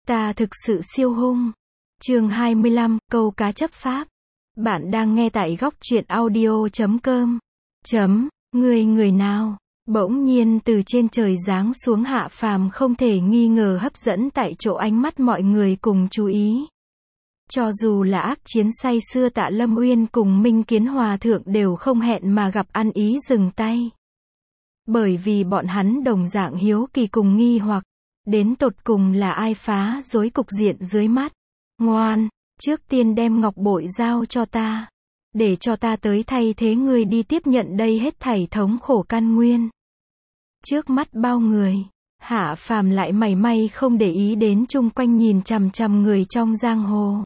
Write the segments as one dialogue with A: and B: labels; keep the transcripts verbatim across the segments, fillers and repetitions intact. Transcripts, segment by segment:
A: Ta thực sự siêu hung. Chương hai mươi lăm, câu cá chấp pháp. Bạn đang nghe tại góc truyện audio chấm com. Chấm, người người nào? Bỗng nhiên từ trên trời giáng xuống Hạ Phàm không thể nghi ngờ hấp dẫn tại chỗ ánh mắt mọi người cùng chú ý. Cho dù là ác chiến say xưa Tạ Lâm Uyên cùng Minh Kiến Hòa Thượng đều không hẹn mà gặp ăn ý dừng tay. Bởi vì bọn hắn đồng dạng hiếu kỳ cùng nghi hoặc, đến tột cùng là ai phá rối cục diện dưới mắt. Ngoan, trước tiên đem ngọc bội giao cho ta, để cho ta tới thay thế ngươi đi tiếp nhận đây hết thảy thống khổ căn nguyên. Trước mắt bao người, Hạ Phàm lại mảy may không để ý đến chung quanh nhìn chằm chằm người trong giang hồ.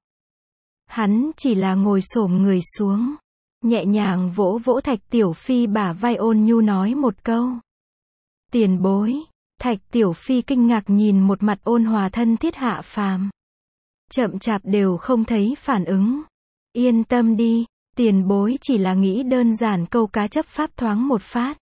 A: Hắn chỉ là ngồi xổm người xuống, nhẹ nhàng vỗ vỗ Thạch Tiểu Phi bả vai ôn nhu nói một câu. Tiền bối. Thạch Tiểu Phi kinh ngạc nhìn một mặt ôn hòa thân thiết Hạ Phàm. Chậm chạp đều không thấy phản ứng. Yên tâm đi, tiền bối chỉ là nghĩ đơn giản câu cá chấp pháp thoáng một phát.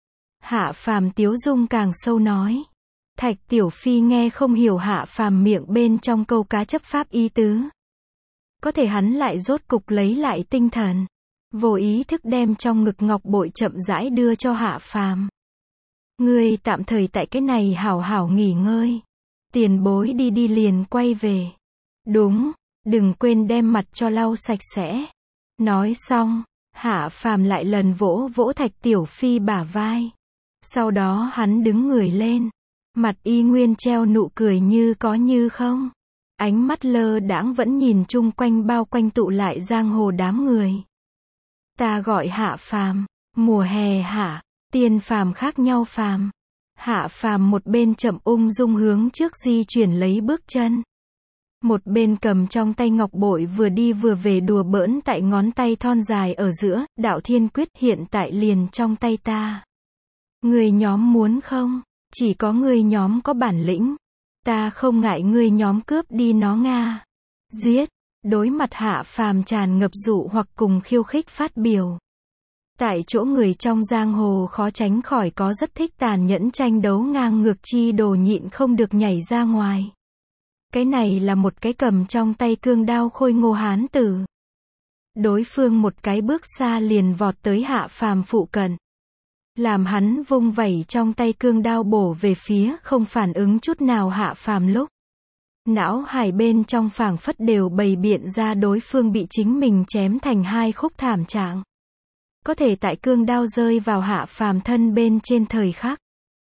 A: Hạ Phàm tiếu dung càng sâu nói. Thạch Tiểu Phi nghe không hiểu Hạ Phàm miệng bên trong câu cá chấp pháp ý tứ. Có thể hắn lại rốt cục lấy lại tinh thần, vô ý thức đem trong ngực ngọc bội chậm rãi đưa cho Hạ Phàm. Ngươi tạm thời tại cái này hảo hảo nghỉ ngơi. Tiền bối đi đi liền quay về. Đúng, đừng quên đem mặt cho lau sạch sẽ. Nói xong, Hạ Phàm lại lần vỗ vỗ Thạch Tiểu Phi bả vai. Sau đó hắn đứng người lên, mặt y nguyên treo nụ cười như có như không. Ánh mắt lơ đãng vẫn nhìn chung quanh bao quanh tụ lại giang hồ đám người. Ta gọi Hạ Phàm, mùa hè hạ. Tiên phàm khác nhau phàm. Hạ Phàm một bên chậm ung dung hướng trước di chuyển lấy bước chân, một bên cầm trong tay ngọc bội vừa đi vừa về đùa bỡn tại ngón tay thon dài ở giữa. Đạo Thiên Quyết hiện tại liền trong tay ta. Người nhóm muốn không? Chỉ có người nhóm có bản lĩnh. Ta không ngại người nhóm cướp đi nó Nga. Giết. Đối mặt Hạ Phàm tràn ngập dụ hoặc cùng khiêu khích phát biểu, tại chỗ người trong giang hồ khó tránh khỏi có rất thích tàn nhẫn tranh đấu ngang ngược chi đồ nhịn không được nhảy ra ngoài. Cái này là một cái cầm trong tay cương đao khôi ngô hán tử. Đối phương một cái bước xa liền vọt tới Hạ Phàm phụ cận, làm hắn vung vẩy trong tay cương đao bổ về phía không phản ứng chút nào Hạ Phàm lúc. Não hải bên trong phảng phất đều bày biện ra đối phương bị chính mình chém thành hai khúc thảm trạng. Có thể tại cương đao rơi vào Hạ Phàm thân bên trên thời khắc,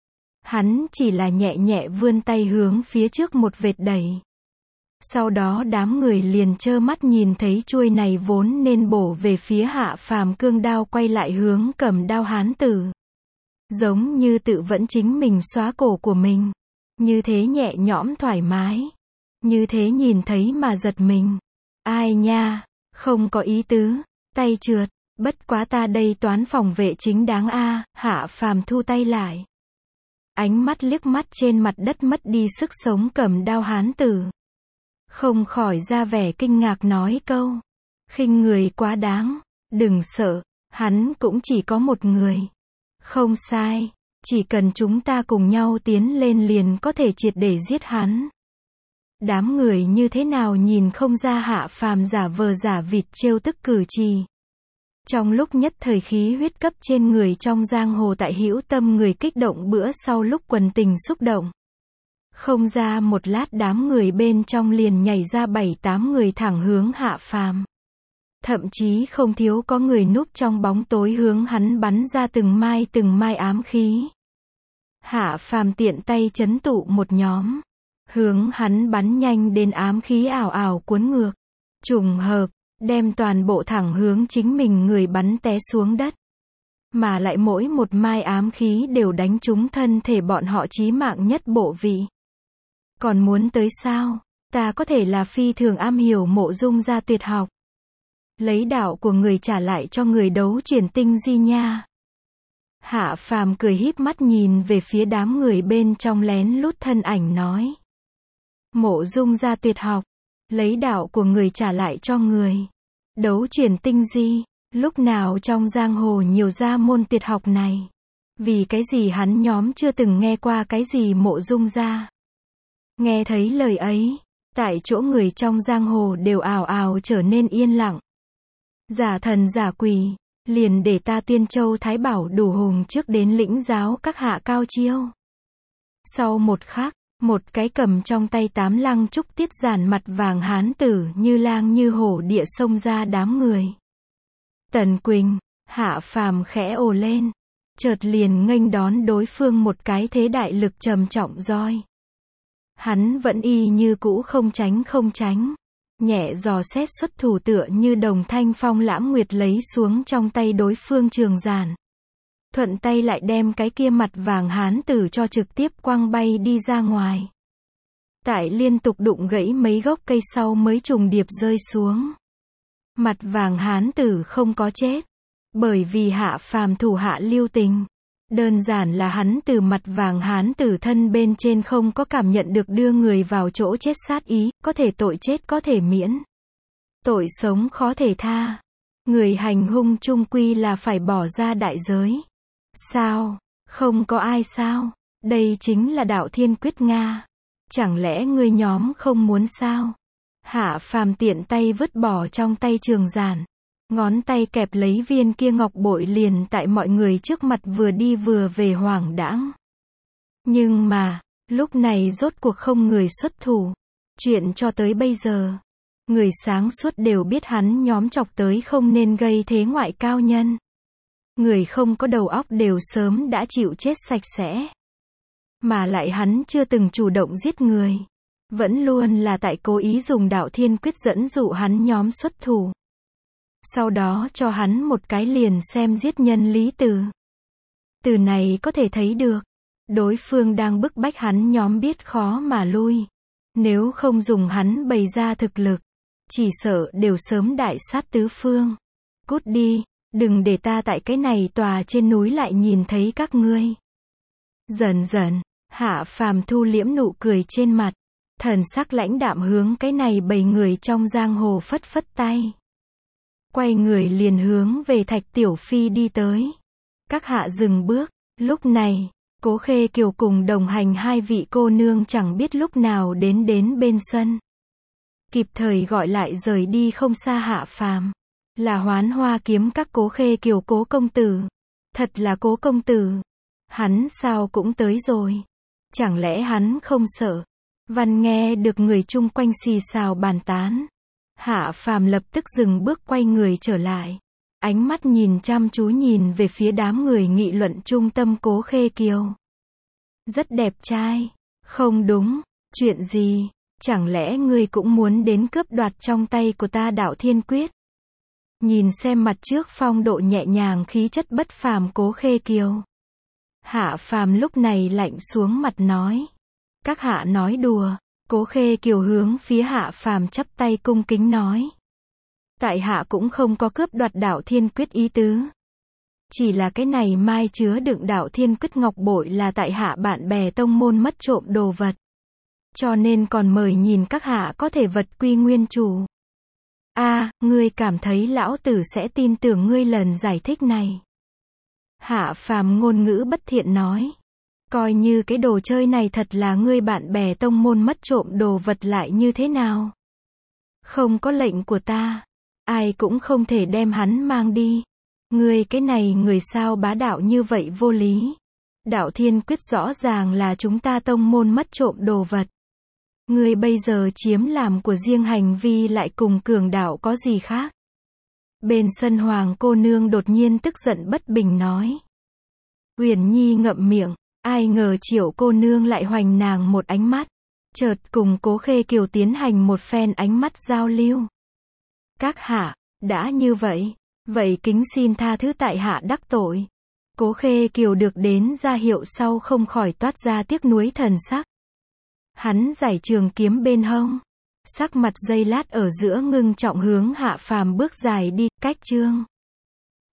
A: hắn chỉ là nhẹ nhẹ vươn tay hướng phía trước một vệt đẩy. Sau đó đám người liền trơ mắt nhìn thấy chuôi này vốn nên bổ về phía Hạ Phàm cương đao quay lại hướng cầm đao hán tử. Giống như tự vẫn chính mình xóa cổ của mình. Như thế nhẹ nhõm thoải mái. Như thế nhìn thấy mà giật mình. Ai nha, không có ý tứ, tay trượt. Bất quá ta đây toán phòng vệ chính đáng a. Hạ Phàm thu tay lại, ánh mắt liếc mắt trên mặt đất mất đi sức sống cầm đao hán tử, không khỏi ra vẻ kinh ngạc nói câu. Khinh người quá đáng. Đừng sợ, hắn cũng chỉ có một người. Không sai, chỉ cần chúng ta cùng nhau tiến lên liền có thể triệt để giết hắn. Đám người như thế nào nhìn không ra Hạ Phàm giả vờ giả vịt trêu tức cử chỉ. Trong lúc nhất thời khí huyết cấp trên người trong giang hồ tại hữu tâm người kích động bữa sau lúc quần tình xúc động. Không ra một lát đám người bên trong liền nhảy ra bảy tám người thẳng hướng Hạ Phàm. Thậm chí không thiếu có người núp trong bóng tối hướng hắn bắn ra từng mai từng mai ám khí. Hạ Phàm tiện tay chấn tụ một nhóm, hướng hắn bắn nhanh đến ám khí ảo ảo cuốn ngược. Trùng hợp, đem toàn bộ thẳng hướng chính mình người bắn té xuống đất. Mà lại mỗi một mai ám khí đều đánh trúng thân thể bọn họ chí mạng nhất bộ vị. Còn muốn tới sao? Ta có thể là phi thường am hiểu mộ dung gia tuyệt học. Lấy đạo của người trả lại cho người đấu chuyển tinh di nha. Hạ Phàm cười híp mắt nhìn về phía đám người bên trong lén lút thân ảnh nói. Mộ dung gia tuyệt học. Lấy đạo của người trả lại cho người đấu chuyển tinh di. Lúc nào trong giang hồ nhiều ra môn tuyệt học này? Vì cái gì hắn nhóm chưa từng nghe qua cái gì mộ dung gia? Nghe thấy lời ấy, tại chỗ người trong giang hồ đều ào ào trở nên yên lặng. Giả thần giả quỷ, liền để ta Tiên Châu Thái Bảo đủ hùng trước đến lĩnh giáo các hạ cao chiêu. Sau một khắc, một cái cầm trong tay tám lăng trúc tiết giản mặt vàng hán tử như lang như hổ địa xông ra đám người. Tần Quỳnh, Hạ Phàm khẽ ồ lên, chợt liền nghênh đón đối phương một cái thế đại lực trầm trọng roi. Hắn vẫn y như cũ không tránh không tránh, nhẹ dò xét xuất thủ tựa như đồng thanh phong lãm nguyệt lấy xuống trong tay đối phương trường giản. Thuận tay lại đem cái kia mặt vàng hán tử cho trực tiếp quăng bay đi ra ngoài. Tại liên tục đụng gãy mấy gốc cây sau mới trùng điệp rơi xuống. Mặt vàng hán tử không có chết, bởi vì Hạ Phàm thủ hạ lưu tình. Đơn giản là hắn từ mặt vàng hán tử thân bên trên không có cảm nhận được đưa người vào chỗ chết sát ý, có thể tội chết có thể miễn. Tội sống khó thể tha. Người hành hung chung quy là phải bỏ ra đại giới. Sao? Không có ai sao? Đây chính là đạo thiên quyết Nga. Chẳng lẽ ngươi nhóm không muốn sao? Hạ Phàm tiện tay vứt bỏ trong tay trường giản. Ngón tay kẹp lấy viên kia ngọc bội liền tại mọi người trước mặt vừa đi vừa về hoảng đãng. Nhưng mà, lúc này rốt cuộc không người xuất thủ. Chuyện cho tới bây giờ, người sáng suốt đều biết hắn nhóm chọc tới không nên gây thế ngoại cao nhân. Người không có đầu óc đều sớm đã chịu chết sạch sẽ. Mà lại hắn chưa từng chủ động giết người. Vẫn luôn là tại cố ý dùng đạo thiên quyết dẫn dụ hắn nhóm xuất thủ. Sau đó cho hắn một cái liền xem giết nhân lý từ. Từ này có thể thấy được, đối phương đang bức bách hắn nhóm biết khó mà lui. Nếu không dùng hắn bày ra thực lực, chỉ sợ đều sớm đại sát tứ phương. Cút đi, đừng để ta tại cái này tòa trên núi lại nhìn thấy các ngươi. Dần dần, Hạ Phàm thu liễm nụ cười trên mặt, thần sắc lãnh đạm hướng cái này bầy người trong giang hồ phất phất tay. Quay người liền hướng về Thạch Tiểu Phi đi tới. Các hạ dừng bước, lúc này, Cố Khê Kiều cùng đồng hành hai vị cô nương chẳng biết lúc nào đến đến bên sân. Kịp thời gọi lại rời đi không xa Hạ Phàm. Là Hoán Hoa kiếm các Cố Khê Kiều Cố công tử. Thật là Cố công tử. Hắn sao cũng tới rồi. Chẳng lẽ hắn không sợ? Văn nghe được người chung quanh xì xào bàn tán. Hạ Phàm lập tức dừng bước quay người trở lại. Ánh mắt nhìn chăm chú nhìn về phía đám người nghị luận trung tâm Cố Khê Kiều. Rất đẹp trai. Không đúng. Chuyện gì? Chẳng lẽ ngươi cũng muốn đến cướp đoạt trong tay của ta đạo thiên quyết? Nhìn xem mặt trước phong độ nhẹ nhàng khí chất bất phàm Cố Khê Kiều. Hạ Phàm lúc này lạnh xuống mặt nói. Các hạ nói đùa. Cố Khê Kiều hướng phía Hạ Phàm chắp tay cung kính nói. Tại hạ cũng không có cướp đoạt đạo thiên quyết ý tứ. Chỉ là cái này mai chứa đựng đạo thiên quyết ngọc bội là tại hạ bạn bè tông môn mất trộm đồ vật. Cho nên còn mời nhìn các hạ có thể vật quy nguyên chủ. A, à, ngươi cảm thấy lão tử sẽ tin tưởng ngươi lần giải thích này. Hạ Phàm ngôn ngữ bất thiện nói. Coi như cái đồ chơi này thật là ngươi bạn bè tông môn mất trộm đồ vật lại như thế nào? Không có lệnh của ta, ai cũng không thể đem hắn mang đi. Ngươi cái này người sao bá đạo như vậy vô lý. Đạo thiên quyết rõ ràng là chúng ta tông môn mất trộm đồ vật. Ngươi bây giờ chiếm làm của riêng hành vi lại cùng cường đạo có gì khác? Bên sân Hoàng cô nương đột nhiên tức giận bất bình nói. Uyển Nhi ngậm miệng. Ai ngờ Triệu cô nương lại hoành nàng một ánh mắt. Chợt cùng Cố Khê Kiều tiến hành một phen ánh mắt giao lưu. Các hạ, đã như vậy, vậy kính xin tha thứ tại hạ đắc tội. Cố Khê Kiều được đến ra hiệu sau không khỏi toát ra tiếc nuối thần sắc. Hắn giải trường kiếm bên hông. Sắc mặt giây lát ở giữa ngưng trọng hướng Hạ Phàm bước dài đi, cách chương.